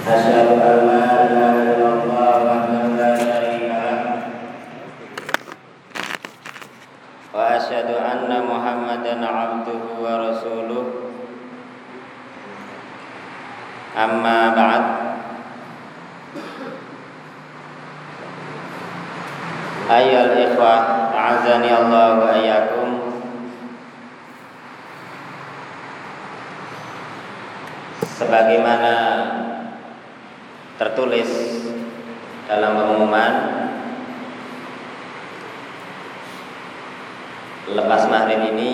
Asyhadu an la ilaha illallah wahdahu la syarika lah wa asyhadu anna Muhammadan abduhu wa rasuluh. Amma ba'd. Ayyuhal ikhwah, a'azani Allah wa iyyakum. Sebagaimana tertulis dalam pengumuman, lepas maghrib ini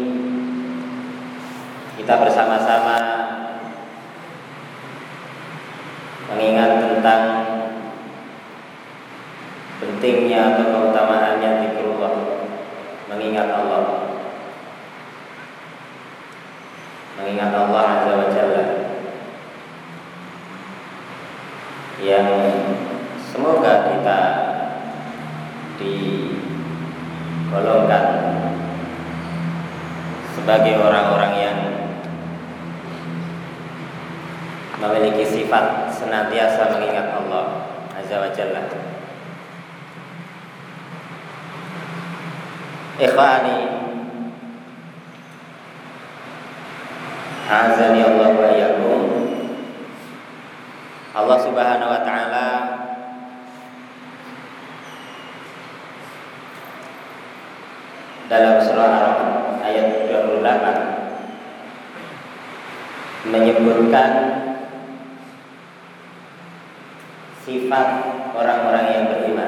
kita bersama-sama mengingat tentang pentingnya atau keutamaannya zikrullah, mengingat Allah, mengingat Allah Azza wa Jalla, yang semoga kita digolongkan sebagai orang-orang yang memiliki sifat senantiasa mengingat Allah Azza wa Jalla. Ikhwani, a'azani Allah wa iyyakum. Allah Subhanahu wa taala dalam surah Ar-Rahman ayat 28 menyebutkan sifat orang-orang yang beriman.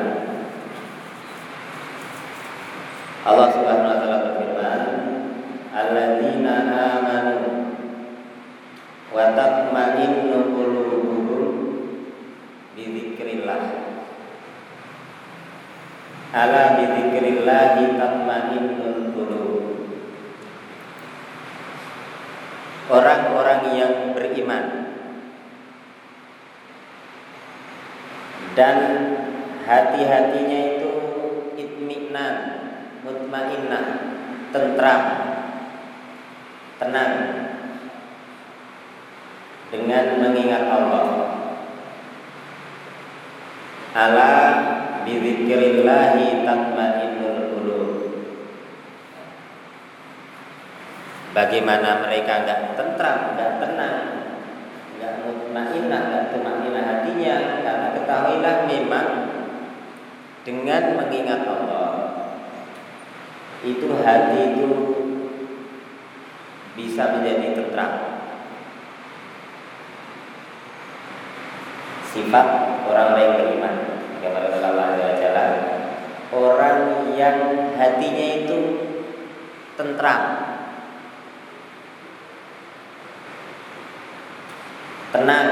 Allah Subhanahu wa taala berfirman, "Alladzina amanu wa tatma'innu qulubuhum bi dzikrillah." Ala bi dzikrillah tatma'innul qulub. Orang-orang yang beriman dan hati-hatinya itu itminan, mutmainnah, tentram, tenang dengan mengingat Allah. Ala bi dzikrillahi tatmainnul qulub. Bagaimana mereka enggak tentram, enggak tenang, enggak mutmainnah, enggak tumaninah hatinya? Karena ketahuilah memang dengan mengingat Allah itu hati itu bisa menjadi tentram. Sifat orang yang beriman, kata Allah Ta'ala, orang yang hatinya itu tentram, tenang,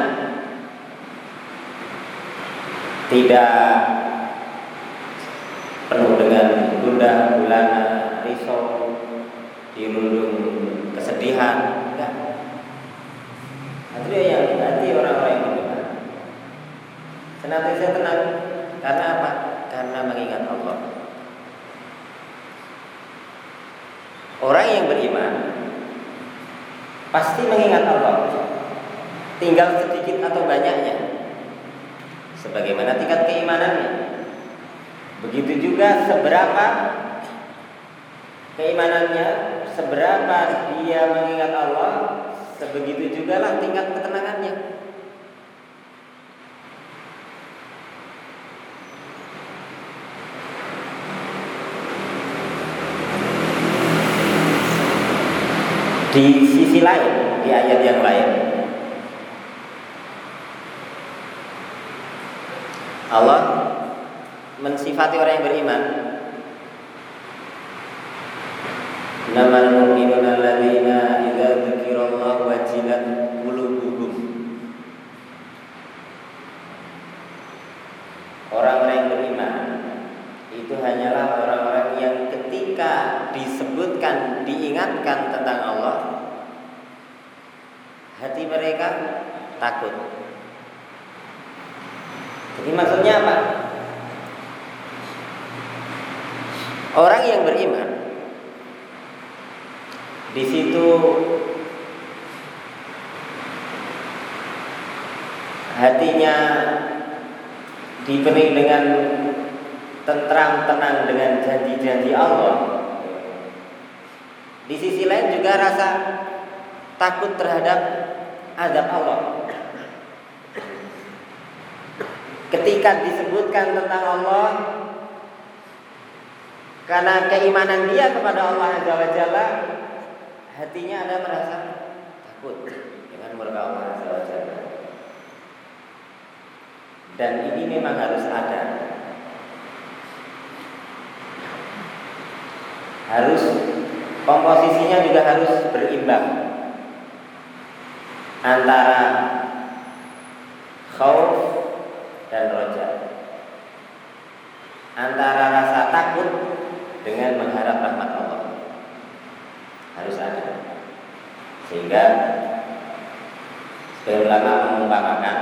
tidak penuh dengan gundah gulana, risau, dirundung kesedihan, enggak. Itu yang hati orang-orang yang beriman senantiasa tenang. Karena apa? Karena mengingat Allah. Orang yang beriman pasti mengingat Allah, tinggal sedikit atau banyaknya, sebagaimana tingkat keimanannya. Begitu juga seberapa keimanannya, seberapa dia mengingat Allah, sebegitu juga lah tingkat ketenangannya. Di sisi lain, di ayat yang lain, Allah mensifati orang yang beriman, "Innamal mu'minuna alladzina idza dzukirallahu wajilat qulubuhum." Orang-orang yang beriman itu hanyalah orang-orang yang ketika disebutkan, diingatkan tentang Allah, hati mereka takut. Jadi maksudnya apa? Orang yang beriman di situ hatinya diberi dengan tentram, tenang dengan janji-janji Allah. Di sisi lain juga rasa takut terhadap azab Allah. Ketika disebutkan tentang Allah, karena keimanan dia kepada Allah Azza wa Jalla, hatinya ada merasa takut dengan murka Allah Azza wa Jalla. Dan ini memang harus ada. Harus, komposisinya juga harus berimbang antara khauf dan roja, antara rasa takut dengan mengharap rahmat Allah. Harus ada. Sehingga sebagian ulama mengumpamakan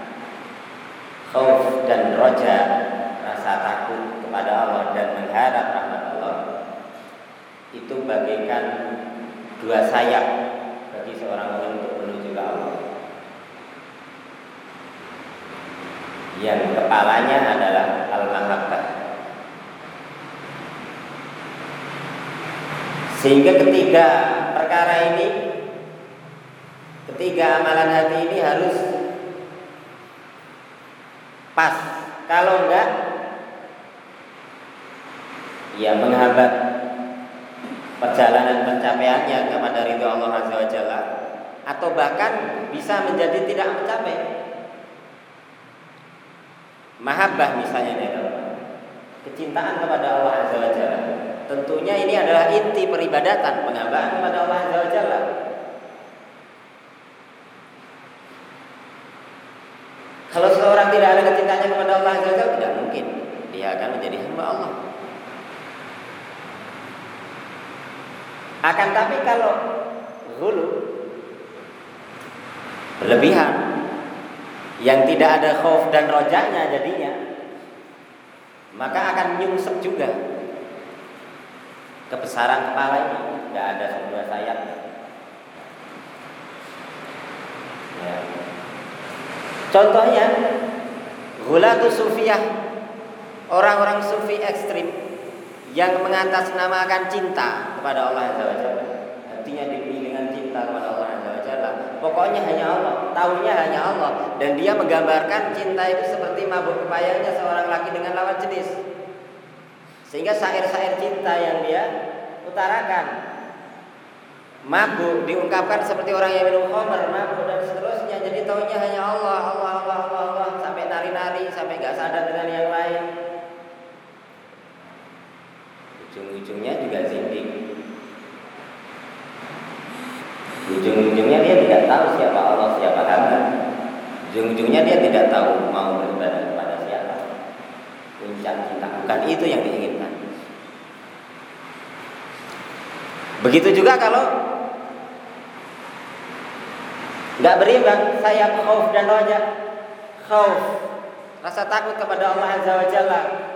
khauf dan roja, rasa takut kepada Allah dan mengharap rahmat Allah, itu bagaikan dua sayap bagi seorang mukmin untuk menuju ke Allah. Yang kepalanya adalah al-mahabbah. Sehingga ketiga perkara ini, ketiga amalan hati ini harus pas. Kalau enggak, ya menghambat perjalanan pencapaiannya kepada ridho Allah Azza wa Jalla, atau bahkan bisa menjadi tidak mencapai. Mahabbah misalnya, kecintaan kepada Allah Azza wa Jalla, tentunya ini adalah inti peribadatan, penghambaan kepada Allah Azza wa Jalla. Kalau seorang tidak ada kecintaannya kepada Allah Azza wa Jalla, tidak mungkin dia akan menjadi hamba Allah. Akan tapi kalau ghulu, berlebihan, yang tidak ada khauf dan rojanya jadinya, maka akan nyungsep juga kebesaran kepala ini, tidak ada dua sayap. Ya. Contohnya ghulatu sufiyah, orang-orang sufi ekstrim yang mengatasnamakan cinta kepada Allah Azza wa Jalla. Hatinya dipenuhi dengan cinta kepada Allah Azza wa Jalla. Pokoknya hanya Allah, tahunya hanya Allah. Dan dia menggambarkan cinta itu seperti mabuk pepayanya seorang laki dengan lawan jenis. Sehingga syair-syair cinta yang dia utarakan, mabuk diungkapkan seperti orang yang minum khamr, mabuk dan seterusnya. Jadi tahunya hanya Allah, Allah, Allah, Allah, Allah, sampai nari-nari, sampai gak sadar dengan yang lain. Ujung-ujungnya juga zindik. Ujung-ujungnya dia tidak tahu siapa Allah, siapa hamba. Ujung-ujungnya dia tidak tahu mau beribadah kepada siapa. Puncak cinta, bukan itu yang diinginkan. Begitu juga kalau tidak berimbang sayap khauf dan roja. Khauf, rasa takut kepada Allah Azza wa Jalla,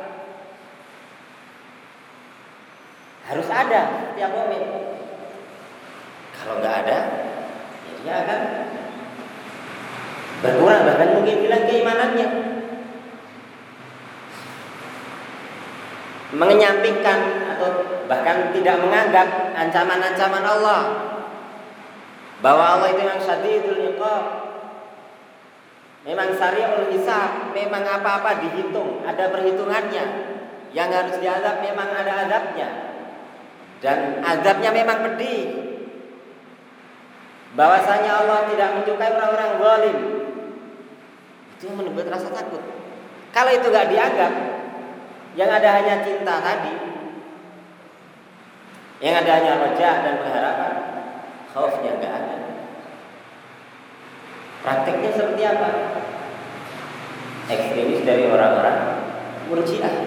harus ada setiap mukmin. Kalau nggak ada, ya dia akan berkurang, bahkan mungkin hilang keimanannya, menyampingkan atau bahkan tidak menganggap ancaman-ancaman Allah, bahwa Allah itu yang syadidul iqab, memang syari'ul hisab, memang apa-apa dihitung, ada perhitungannya. Yang harus diazab memang ada azabnya, dan azabnya memang pedih. Bahwasanya Allah tidak menyukai orang-orang zalim, itu yang membuat rasa takut. Kalau itu gak dianggap, yang ada hanya cinta tadi, yang ada hanya roja dan pengharapan, khaufnya gak ada. Prakteknya seperti apa? Ekstremis dari orang-orang Murji'ah,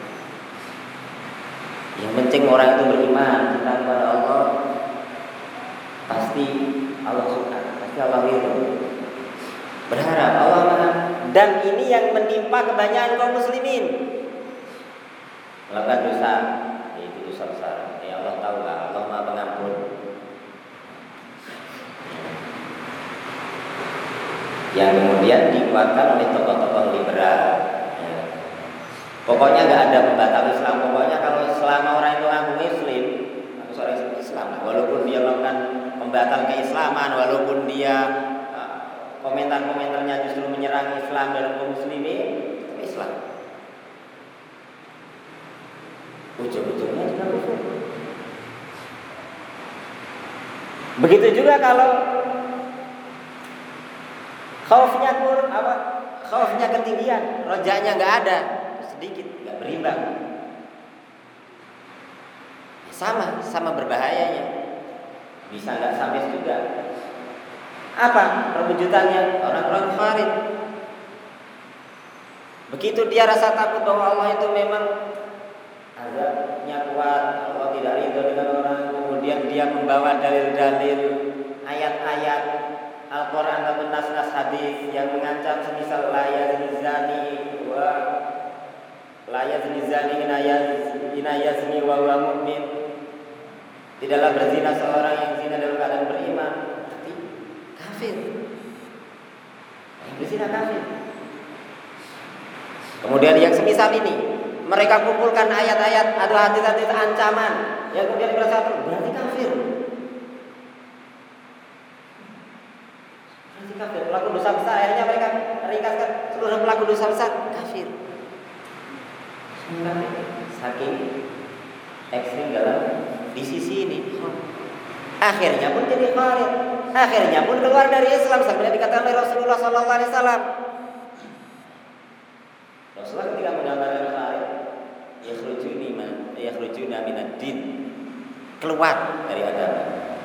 yang penting orang itu beriman, cinta kepada Allah, pasti Allah suka, pasti Allah ridho, berharap Allah maha. Dan ini yang menimpa kebanyakan kaum muslimin, melakukan dosa, yaitu dosa besar. Ya Allah tahu lah, Allah maha pengampun. Yang kemudian kemudian dikuatkan oleh tokoh-tokoh liberal. Ya. Pokoknya nggak ada pembatal Islam. Pokoknya kalau selama orang itu ngaku Muslim, ngaku seorang Islam, walaupun dia melakukan pembatal keislaman, walaupun dia komentar-komentarnya justru menyerang Islam dan kaum muslimin, Islam. Ujung-ujungnya juga kufur. Begitu juga kalau khaufnya ketinggian, rojanya nggak ada, sedikit, nggak berimbang. Sama berbahayanya. Bisa nggak sampai juga. Apa perwujudannya? Orang-orang khawarij. Begitu dia rasa takut bahwa Allah itu memang azabnya kuat, Allah tidak ridho dengan orang, kemudian dia membawa dalil-dalil, ayat-ayat Al-Quran atau nas-nas hadis yang mengancam semisal la yazni zani ina yazni wa huwa mu'min. Tidaklah berzina seorang yang zina dalam keadaan beriman, tapi kafir. Yang berzina kafir. Kemudian yang semisal ini, mereka kumpulkan ayat-ayat atau hadis-hadis ancaman yang kemudian berarti kafir. Kafir, pelaku dosa besar, akhirnya mereka ringkaskan seluruh pelaku dosa besar kafir. Saking ekstrim dalam di sisi ini, akhirnya pun jadi khawarij, akhirnya pun keluar dari Islam sampai dikatakan oleh Rasulullah SAW. Rasulullah ketika menggambarkan khawarij, yakhrujuna minad din, keluar dari agama.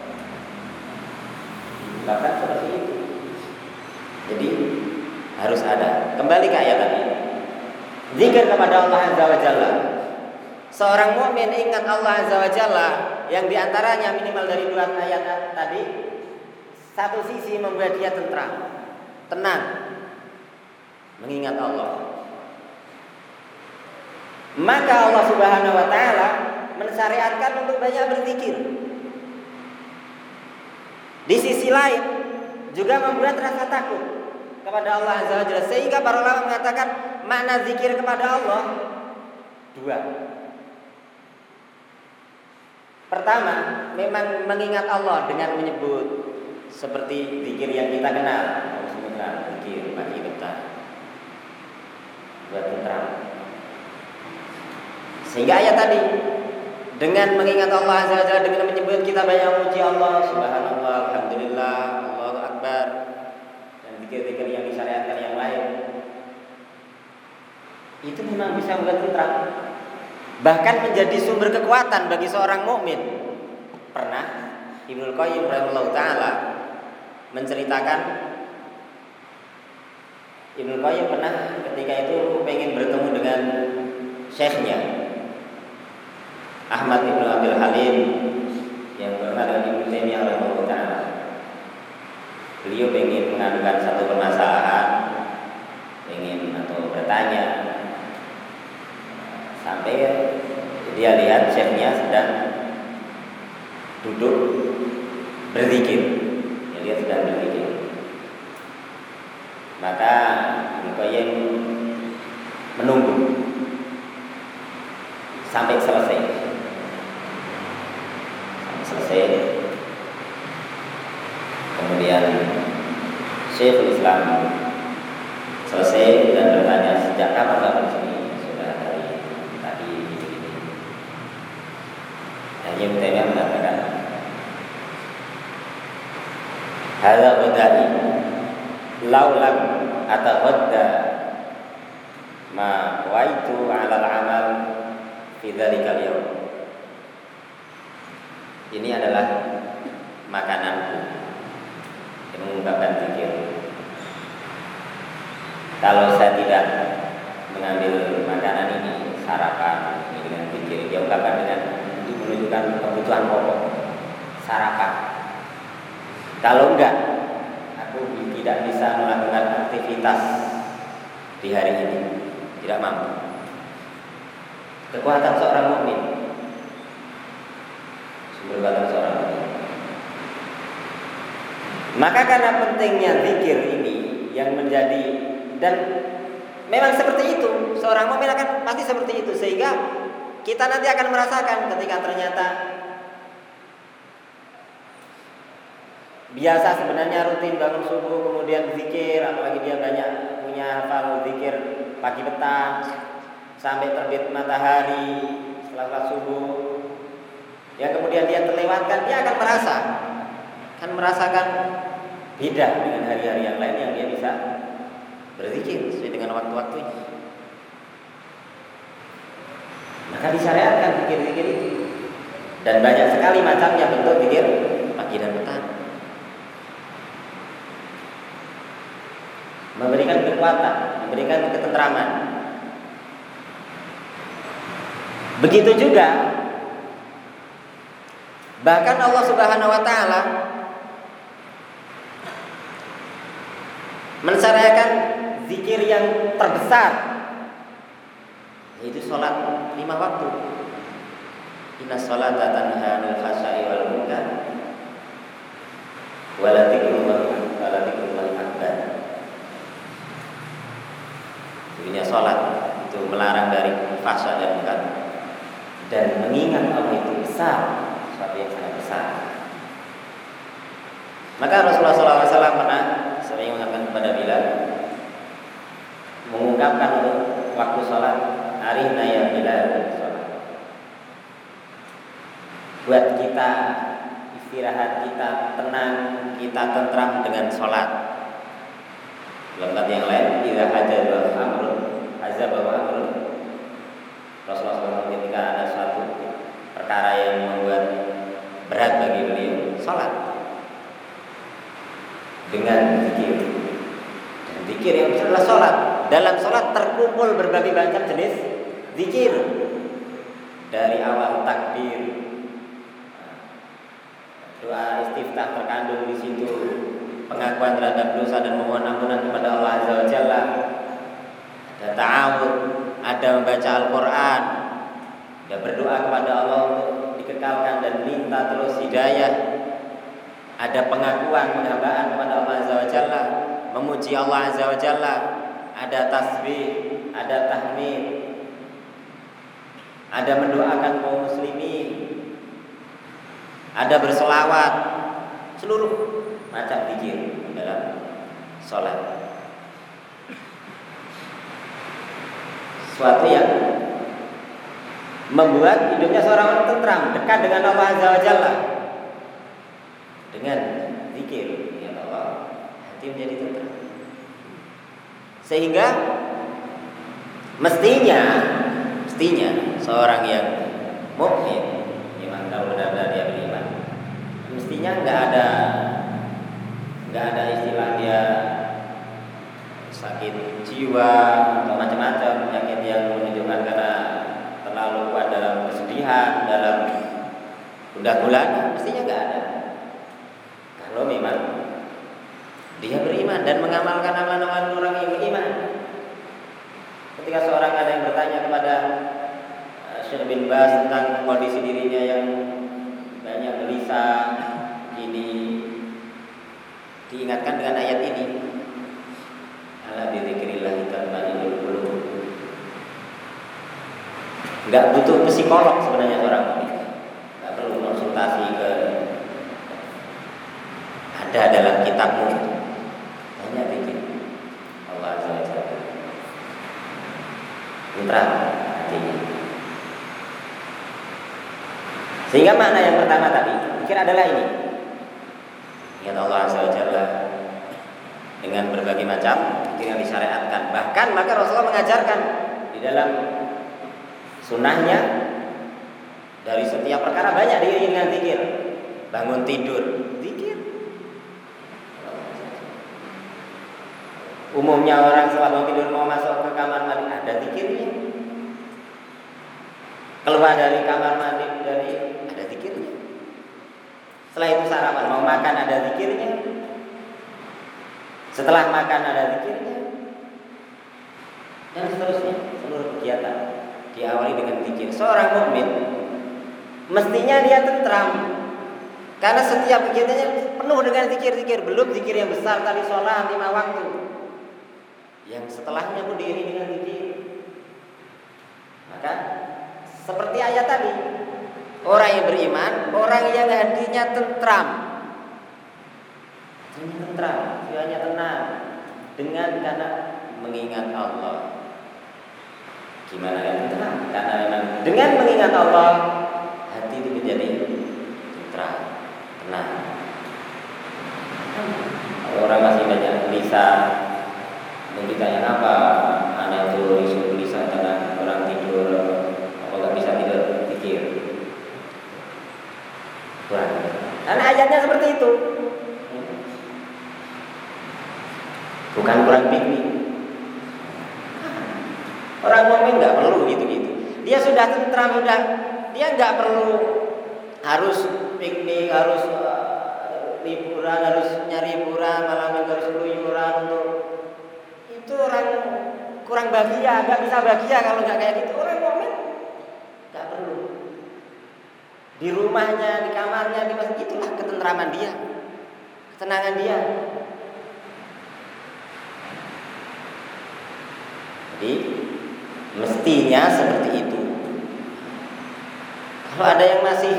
Bahkan seperti itu. Jadi harus ada. Kembali ke ayat tadi. Zikir kepada Allah Azza wa Jalla. Seorang mukmin ingat Allah Azza wa Jalla, yang diantaranya minimal dari 2 ayat tadi. Satu sisi membuat dia tenang, mengingat Allah. Maka Allah Subhanahu wa taala mensyariatkan untuk banyak berzikir. Di sisi lain juga membuat rasa takut kepada Allah Azza wa Jalla, sehingga para ulama mengatakan makna zikir kepada Allah 2. Pertama, memang mengingat Allah dengan menyebut seperti zikir yang kita kenal, zikir pagi petang, buat tenang. Sehingga ayat tadi dengan mengingat Allah Azza wa Jalla, dengan menyebut kita banyak memuji Allah, subhanallah, alhamdulillah, Allahu akbar, dan zikir-zikir yang disyariatkan yang lain, itu memang bisa membuat tenang, bahkan menjadi sumber kekuatan bagi seorang mukmin. Pernah Ibnu Qayyim rahimahullah taala menceritakan, Ibnu Qayyim pernah ketika itu pengen bertemu dengan syekhnya Ahmad Ibnu Abdul Halim yang pernah dengan Ibnu Taimiyah rahimahullah taala. Beliau pengen mengadukan satu permasalahan, pengen atau bertanya, sampai dia lihat syekhnya sedang duduk berzikir. Dia lihat sedang berzikir. Maka Ibnu Qayyim menunggu sampai selesai. Kemudian Syekhul Islam selesai dan bertanya, sejak kapan kamu di sini? Sudah dari tadi begini. Ibnu Taimiyah mengatakan, hadza ghadai laulam ataghadda ma waitu 'ala al-'amal fi dzalikal yaum. Ini adalah makananku yang mengungkapkan zikir. Kalau saya tidak mengambil makanan ini, sarapan ini dengan zikir, dia ungkapkan dengan untuk menunjukkan kebutuhan pokok, sarapan. Kalau enggak, aku tidak bisa melakukan aktivitas di hari ini, tidak mampu. Kekuatan seorang mukmin, sumber kekuatan seorang mukmin. Maka karena pentingnya zikir ini yang menjadi, dan memang seperti itu, seorang mukmin akan pasti seperti itu, sehingga kita nanti akan merasakan ketika ternyata biasa sebenarnya rutin bangun subuh kemudian zikir, apalagi dia banyak punya hafal zikir pagi petang sampai terbit matahari setelah sholat subuh, ya kemudian dia terlewatkan, dia akan merasakan beda dengan hari-hari yang lain yang dia bisa berzikir sesuai dengan waktu-waktunya. Maka disyariatkan zikir-zikir itu, dan banyak sekali macamnya bentuk zikir pagi dan petang. Memberikan kekuatan, memberikan ketentraman. Begitu juga bahkan Allah Subhanahu wa taala mensyariatkan zikir yang terbesar, yaitu sholat 5 waktu. Inna sholata tanha 'anil fahsya'i wal munkar wa la dzikrullahi akbar. Sebenarnya sholat itu melarang dari fahsya dan munkar, dan mengingat Allah itu besar, sesuatu yang sangat besar. Maka Rasulullah SAW pernah sering mengatakan kepada Bilal, mengungkapkan untuk waktu sholat, arihna ya Bilal sholat. Buat kita istirahat, kita tenang, kita tentram dengan sholat. Dalam kata yang lain, idza hajjal amrun hazabahu amrun. Rasulullah SAW ketika ada suatu perkara yang membuat berat bagi beliau, sholat dengan zikir. Dan zikir yang adalah sholat. Dalam sholat terkumpul berbagai macam jenis zikir, dari awal takbir, doa istiftah terkandung di situ, pengakuan terhadap dosa dan memohon ampunan kepada Allah Azza wa Jalla, ada ta'awud, ada membaca Al-Quran, ada berdoa kepada Allah untuk dikekalkan dan minta terus hidayah, ada pengakuan penghambaan kepada Allah Azza wa Jalla, memuji Allah Azza wa Jalla, ada tasbih, ada tahmid, ada mendoakan kaum muslimin, ada berselawat, seluruh macam zikir dalam sholat. Suatu yang membuat hidupnya seorang orang tentram, dekat dengan Allah Azza wa Jalla. Dengan zikir ya Allah, hati menjadi tentram. Sehingga mestinya seorang yang mukmin, iman kalau benar-benar dia beriman, mestinya nggak ada istilah dia sakit jiwa atau macam-macam penyakit yang menunjukkan karena terlalu kuat dalam kesedihan, dalam gundah gulana, mestinya nggak ada. Kalau memang dia beriman dan mengamalkan amalan-amalan orang yang beriman. Ketika seorang ada yang bertanya kepada Syekh bin Baz tentang kondisi dirinya yang banyak gelisah, ini diingatkan dengan ayat ini, ala bi dzikrillah tatma'innul qulub. Enggak butuh psikolog sebenarnya seorang mukmin. Enggak perlu konsultasi ke ada dalam kitabmu. Hanya zikir Allah Azza wa Jalla. Tentram hatinya. Sehingga makna yang pertama tadi, zikir adalah ini. Ingat Allah Azza wa Jalla dengan berbagai macam zikir yang disyariatkan. Bahkan maka Rasulullah mengajarkan di dalam sunnahnya, dari setiap perkara banyak diiringi dengan zikir. Bangun tidur, zikir. Umumnya orang setelah bangun tidur mau masuk ke kamar mandi, ada zikirnya. Keluar dari kamar mandi, ada zikirnya. Setelah itu sarapan, mau makan ada zikirnya. Setelah makan ada zikirnya. Dan seterusnya, seluruh kegiatan diawali dengan zikir. Seorang mukmin mestinya dia tentram, karena setiap kegiatannya penuh dengan zikir-zikir. Belum zikir yang besar tadi sholat 5 waktu, yang setelahnya pun diiringi dengan zikir. Maka seperti ayat tadi, orang yang beriman, orang yang hatinya tentram, jiwanya tenang karena mengingat Allah. Gimana yang tenang? Karena memang dengan mengingat Allah, hati itu menjadi tentram, tenang. Kalau orang masih banyak gelisah, mau ditanya apa? Anak itu gelisah tenang, orang tidur, apa nggak bisa tidur, pikir. Kurang. Karena ayatnya seperti itu. Bukan kurang piknik. Orang mukmin nggak perlu gitu-gitu. Dia sudah tentram, dia nggak perlu harus piknik, harus liburan, harus nyari hiburan, malam harus keluyuran untuk itu orang kurang bahagia, nggak bisa bahagia kalau nggak kayak gitu. Orang mukmin nggak perlu. Di rumahnya, di kamarnya, di masjid, itulah ketentraman dia, ketenangan dia. Jadi mestinya seperti itu. Kalau ada yang masih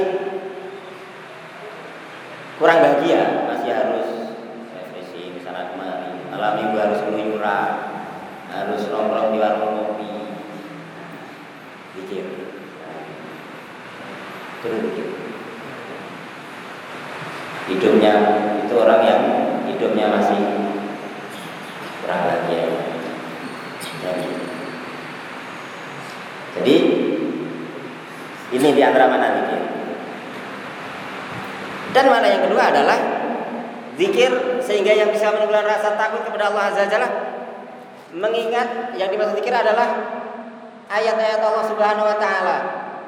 kurang bahagia, masih harus refreshing sana kemari, malam minggu harus keluyuran, harus nongkrong di warung kopi, pikir, berpikir. Hidupnya itu orang yang hidupnya masih kurang bahagia. Jadi ini di antara mana zikir. Dan mana yang kedua adalah zikir sehingga yang bisa menimbulkan rasa takut kepada Allah Azza wa Jalla. Mengingat yang dimaksud zikir adalah ayat-ayat Allah Subhanahu wa taala.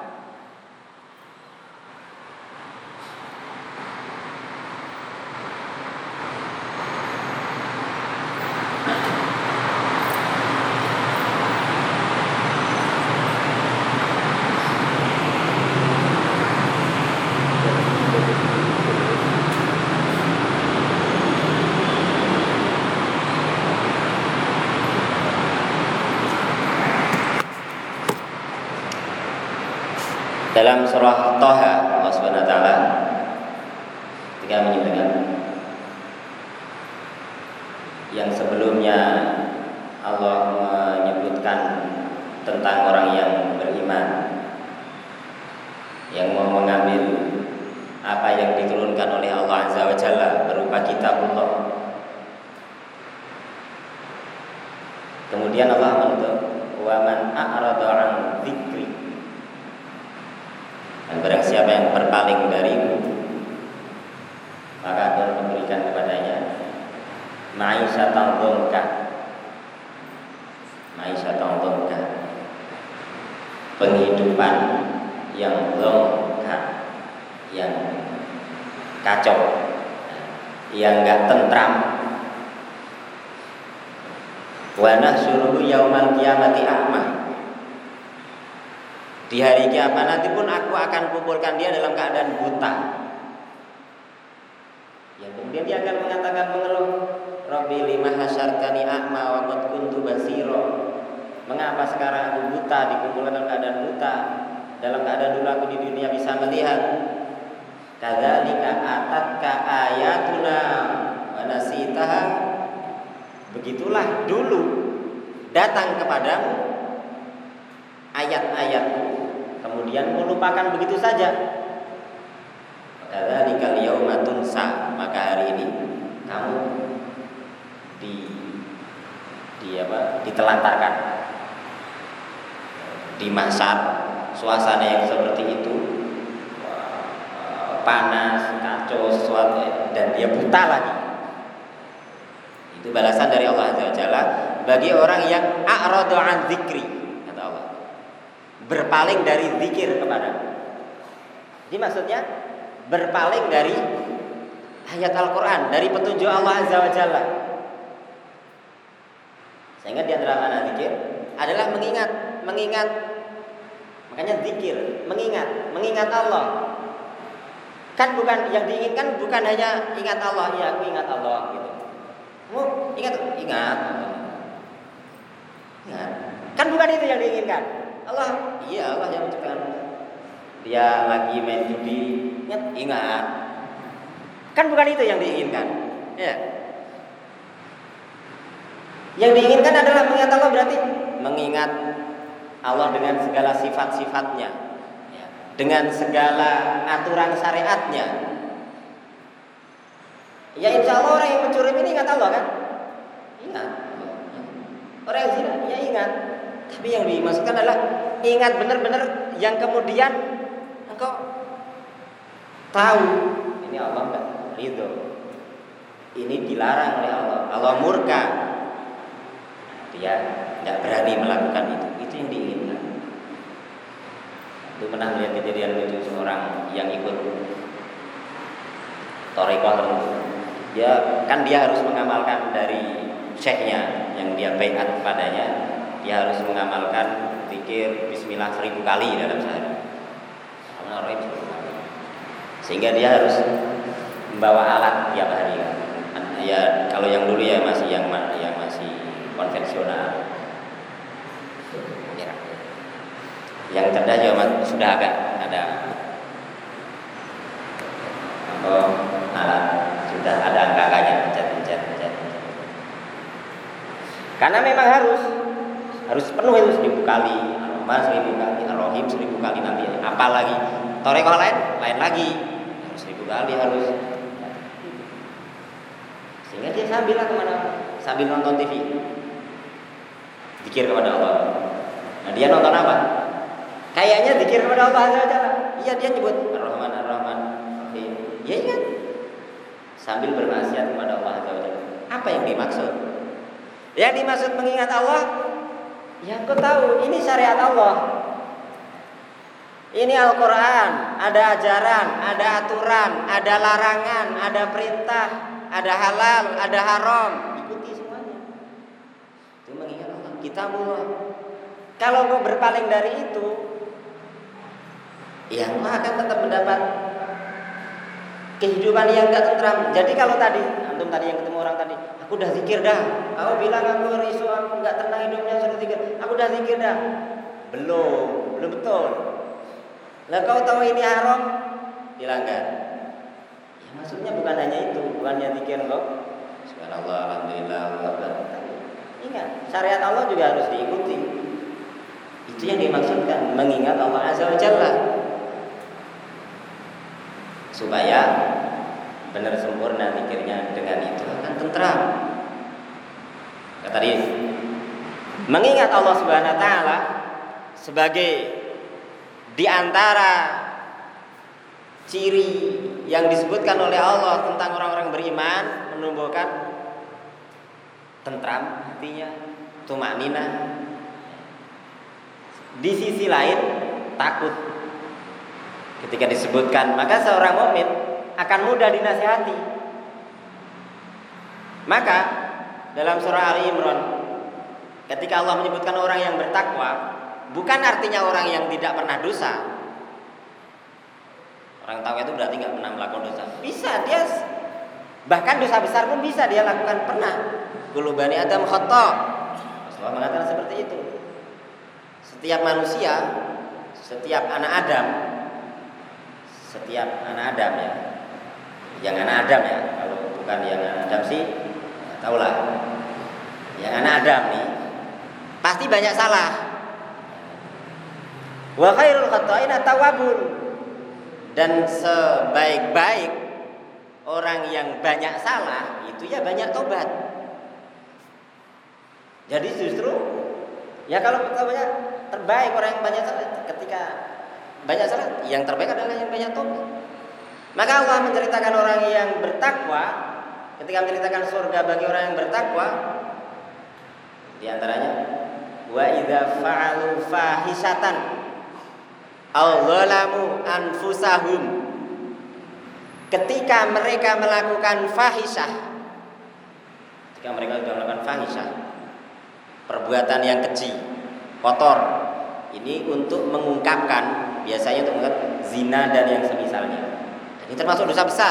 Dalam surah Thaha Allah Subhanahu wa taala ketika menyebutkan yang sebelumnya Allah menyebutkan tentang orang yang beriman yang mau mengambil apa yang diturunkan oleh Allah Azza wa Jalla berupa kitabullah. Kemudian Allah menutup wa man a'rada 'an dzikri, dan barang siapa yang berpaling darimu, maka akan memberikan kepadanya ma'isyatan dhanka, penghidupan yang dhanka, yang kacau, yang enggak tentram. Wa nahsyuruhu yaumal qiyamati a'ma, di hari kiamat nanti pun aku akan kumpulkan dia dalam keadaan buta. Ya, kemudian dia akan mengatakan mengeluh, Rabbi lima hasyartani a'ma wa qad kuntu basira. Mengapa sekarang aku buta, dikumpulkan dalam keadaan buta, dalam keadaan dulu aku di dunia bisa melihat. Kadzalika atatka ayatuna wa nasitaha. Begitulah dulu datang kepadamu ayat-ayatku, kemudian melupakan begitu saja. Kadzalikal yauma tunsa, maka hari ini kamu ditelantarkan di mahsyar, suasana yang seperti itu, panas, kacau, sesuatu, dan dia buta lagi. Itu balasan dari Allah Azza wa Jalla bagi orang yang a'rada 'an dzikri, kata Allah, berpaling dari zikir kepadaku. Jadi maksudnya berpaling dari ayat Al-Quran, dari petunjuk Allah Azza wa Jalla. Sehingga di antara makna zikir adalah mengingat. Makanya zikir, mengingat Allah. Kan bukan yang diinginkan, bukan hanya ingat Allah, ya aku ingat Allah gitu. Ingat. yang diinginkan. Allah yang menciptakan. Dia lagi main judi, ingat. Kan bukan itu yang diinginkan. Ya. Yang diinginkan adalah mengingat Allah, berarti mengingat Allah dengan segala sifat-sifatnya, dengan segala aturan syariatnya. Ya insya Allah orang yang mencuri ini ingat Allah kan? Ingat. Orang yang zina, ya ingat. Tapi yang dimaksudkan adalah ingat benar-benar yang kemudian engkau tahu ini Allah enggak ridho, ini dilarang oleh Allah, Allah murka. Dia enggak berani melakukan itu yang diinginkan. Itu pernah melihat kejadian lucu seorang yang ikut Thariqah tertentu. Dia harus mengamalkan dari syekhnya yang dia baiat kepadanya, dia harus mengamalkan zikir bismillah 1000 kali dalam sehari. Sehingga dia harus membawa alat tiap hari. Ya kalau yang dulu ya masih yang masih konvensional. Yang cerdas juga sudah agak ada alat, sudah ada angka-angkanya, pencet. Karena memang harus penuh itu 1000 kali, Ar-Rahman 1000 kali, Ar-Rahim 1000 kali, nanti apalagi Thariqah lain lagi, 1000 kali harus. Sehingga dia sambil nonton TV, zikir kepada Allah. Nah dia nonton apa? Kayaknya zikir kepada Allah Azza wa Jalla. Iya, dia nyebut Ar-Rahman, Ar-Rahim. Ya ingat. Sambil bermaksiat kepada Allah Azza wa Jalla. Apa yang dimaksud? Yang dimaksud mengingat Allah, ya kau tahu ini syariat Allah. Ini Al-Quran, ada ajaran, ada aturan, ada larangan, ada perintah, ada halal, ada haram. Ikuti semuanya. Itu mengingat Allah. Kitabullah. Kalau kau berpaling dari itu, ya kau akan tetap mendapat kehidupan yang gak tentram. Jadi kalau antum tadi yang ketemu orang tadi, aku udah zikir dah. Aku bilang aku risu, aku gak tenang hidupnya sudah zikir. Aku udah zikir dah. Belum betul. Lah kau tahu ini haram, dilanggar. Ya maksudnya bukan hanya itu, bukannya zikir kok. Subhanallah, alhamdulillah, Allah. Ingat, syariat Allah juga harus diikuti. Itu yang dimaksudkan mengingat Allah Azza wa Jalla. Supaya benar sempurna zikirnya, dengan itu akan tentram. Kata dia, mengingat Allah Subhanahu wa taala sebagai di antara ciri yang disebutkan oleh Allah tentang orang-orang beriman, menumbuhkan tentram hatinya, tumakninah. Di sisi lain takut. Ketika disebutkan, maka seorang mukmin akan mudah dinasihati. Maka dalam surah Ali Imran, ketika Allah menyebutkan orang yang bertakwa, bukan artinya orang yang tidak pernah dosa. Orang takwa itu berarti nggak pernah melakukan dosa. Bisa dia, bahkan dosa besar pun bisa dia lakukan, pernah. Kullu bani Adam khata'. Rasulullah mengatakan seperti itu. Setiap manusia, setiap anak Adam ya, yang anak Adam ya, kalau bukan yang anak Adam sih, tahulah. Yang anak Adam nih pasti banyak salah. Wa khairul khata'ina tawwabun. Dan sebaik-baik orang yang banyak salah itu ya banyak tobat. Jadi justru ya kalau banyak terbaik orang yang banyak salah, ketika banyak salah, yang terbaik adalah yang banyak tobat. Maka Allah menceritakan orang yang bertakwa, ketika menceritakan surga bagi orang yang bertakwa, di antaranya wa idza fa'alu fahisatan aw zalamu anfusahum, ketika mereka melakukan fahisyah, ketika mereka sudah melakukan fahisyah, perbuatan yang keji, kotor, ini untuk mengungkapkan, biasanya untuk mengungkap zina dan yang semisalnya. Ini termasuk dosa besar.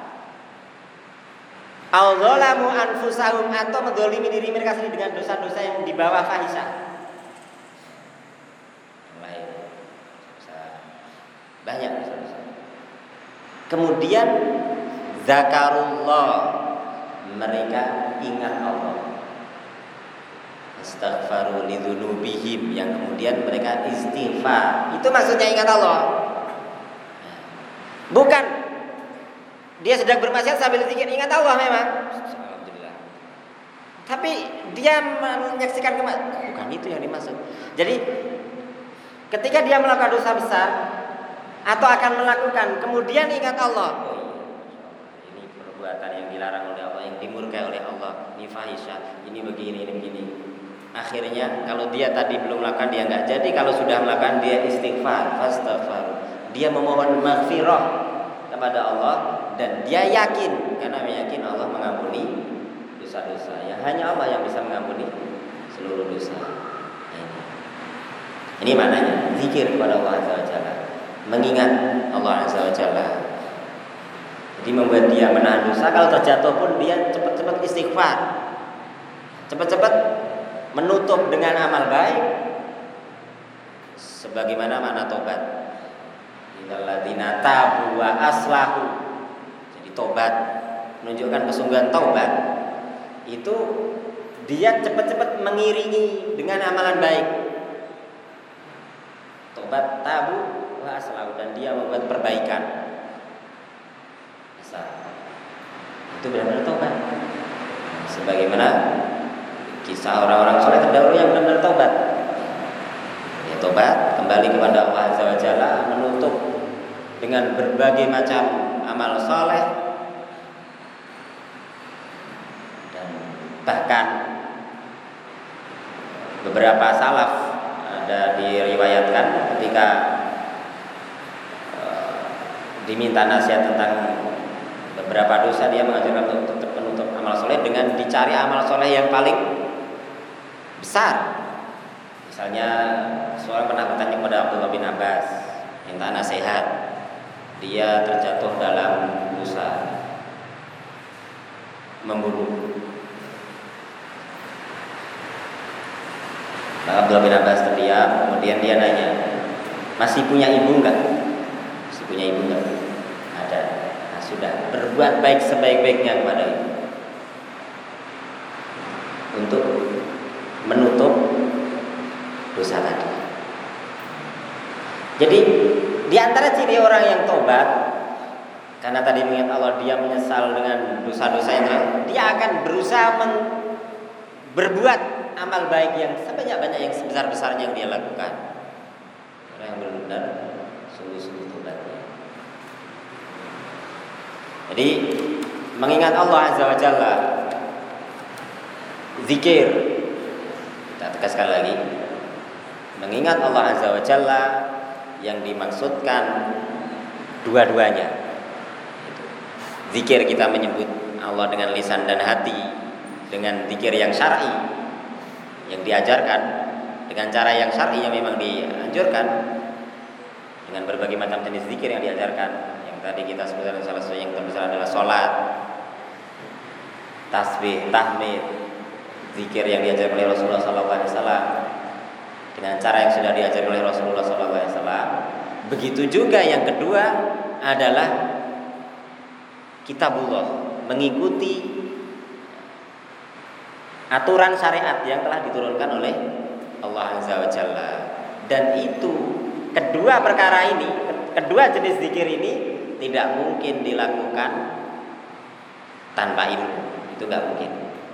Al-zalamu anfusahum, atau menzalimi diri mereka sendiri dengan dosa-dosa yang di bawah fahisyah. lain. Banyak dosa-dosa. Kemudian zakarullah, mereka ingat Allah. Astaghfaru lidzunubihim, yang kemudian mereka istighfar. Itu maksudnya ingat Allah. Bukan dia sedang bermaksiat sambil zikir, ingat Allah memang. Alhamdulillah. Tapi dia menyaksikan bukan itu yang dimaksud. Jadi ketika dia melakukan dosa besar atau akan melakukan, kemudian ingat Allah. Ini perbuatan yang dilarang oleh Allah, yang dimurkai oleh Allah. Ini fahisyah, ini begini, ini begini. Akhirnya kalau dia tadi belum melakukan, dia enggak jadi. Kalau sudah melakukan, dia istighfar, fastaghfar. Dia memohon maghfirah kepada Allah, dan dia yakin, karena yakin Allah mengampuni dosa-dosa. Ya hanya Allah yang bisa mengampuni seluruh dosa. Ini maknanya zikir kepada Allah Azza wa Jalla, mengingat Allah Azza wa Jalla. Jadi membuat dia menahan dosa. Kalau terjatuh pun dia cepat-cepat istighfar, cepat-cepat menutup dengan amal baik, sebagaimana makna tobat. Alladzina tabu wa aslahu. Jadi tobat menunjukkan kesungguhan taubat. Itu dia cepat-cepat mengiringi dengan amalan baik. Tobat tabu wa aslahu, dan dia membuat perbaikan. Itu benar-benar tobat. Sebagaimana kisah orang-orang soleh terdahulu yang benar-benar tobat. Ya tobat kembali kepada Allah Azza wa Jalla, menutup dengan berbagai macam amal soleh, dan bahkan beberapa salaf ada diriwayatkan ketika diminta nasihat tentang beberapa dosa, dia mengajarkan untuk tetap menutup amal soleh dengan dicari amal soleh yang paling besar. Misalnya seorang pernah bertanya kepada Abdullah bin Abbas, minta nasihat. Dia terjatuh dalam dosa membunuh. Abdullah bin Abbas terdiam, kemudian dia nanya, masih punya ibu enggak? Masih punya ibu enggak? Ada. Nah, sudah, berbuat baik sebaik-baiknya kepada ibu untuk menutup dosa tadi. Jadi di antara ciri orang yang tobat, karena tadi mengingat Allah, dia menyesal dengan dosa-dosa yang lain, dia akan berusaha berbuat amal baik yang sebanyak-banyak, yang sebesar-besarnya yang dia lakukan. Orang yang benar-benar sungguh-sungguh tobatnya. Jadi mengingat Allah Azza wa Jalla, zikir, kita tegaskan lagi, mengingat Allah Azza wa Jalla yang dimaksudkan dua-duanya. Zikir kita menyebut Allah dengan lisan dan hati, dengan zikir yang syar'i yang diajarkan, dengan cara yang syar'i yang memang dianjurkan, dengan berbagai macam jenis zikir yang diajarkan. Yang tadi kita sebutkan, salah satu yang terbesar adalah sholat, tasbih, tahmid, zikir yang diajarkan oleh Rasulullah SAW dengan cara yang sudah diajarkan oleh Rasulullah SAW. Begitu juga yang kedua adalah kitabullah, mengikuti aturan syariat yang telah diturunkan oleh Allah Azza wa Jalla. Dan itu kedua perkara ini, kedua jenis zikir ini tidak mungkin dilakukan tanpa ilmu. Itu enggak mungkin.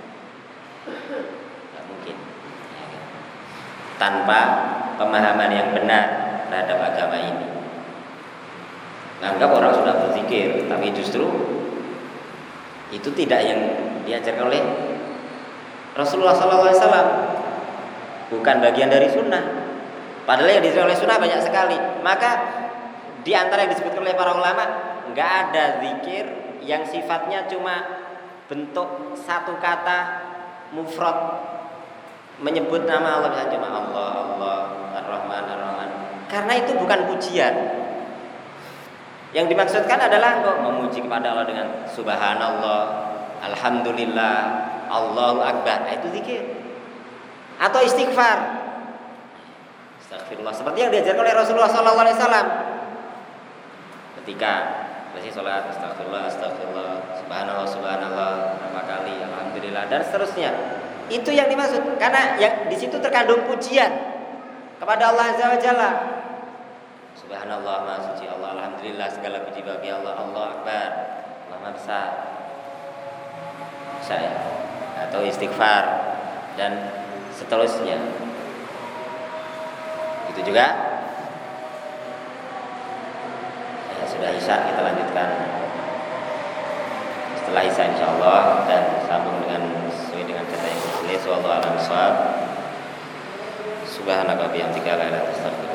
Enggak mungkin. Tanpa pemahaman yang benar terhadap agama ini. Menganggap orang sudah berzikir, tapi justru itu tidak yang diajarkan oleh Rasulullah SAW, bukan bagian dari sunnah. Padahal yang diajarkan oleh sunnah banyak sekali. Maka di antara yang disebutkan oleh para ulama, nggak ada zikir yang sifatnya cuma bentuk satu kata mufrad, menyebut nama Allah, misalnya cuma Allah, Allah, Ar-Rahman, Ar-Rahman. Karena itu bukan pujian. Yang dimaksudkan adalah memuji kepada Allah dengan subhanallah, alhamdulillah, Allahu Akbar. Itu zikir. Atau istighfar. Astagfirullah seperti yang diajarkan oleh Rasulullah SAW ketika selesai sholat. Astagfirullah, astagfirullah, subhanallah, subhanallah berapa kali, alhamdulillah dan seterusnya. Itu yang dimaksud karena yang di situ terkandung pujian kepada Allah Azza wa Jalla. Subhanallah, maha suci Allah, alhamdulillah, segala puji bagi Allah, Allah Akbar, Allah Maha Besar. Saya atau istighfar dan seterusnya. Itu juga. Ya, sudah Isya, kita lanjutkan setelah Isya insyaallah dan sambung dengan sesuai dengan kata yang ditulis. Wallahu a'lam bishawab. Subhanaka wa bihamdika la ilaha illa anta astaghfiruka